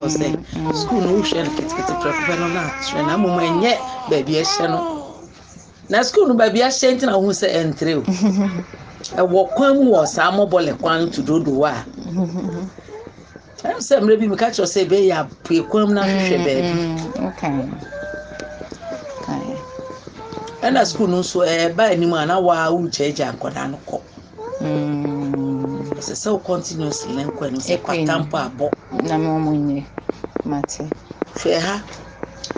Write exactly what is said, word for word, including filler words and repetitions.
say school no hwe no kitikiti preko no na hwe na mama enye ba bia hye no na school no ba bia hye ntina hu se entre o e wo kwan mu wo sa mobole kwan to dodo wa am say mre bi me ka cho say be ya pue kwan na hwehwe ba bi okay okay ana school no so e ba ni mu na wa u cheja akoda no ko mm se so continuously len kwa no se kwatampo abo na mo munye mate fe ha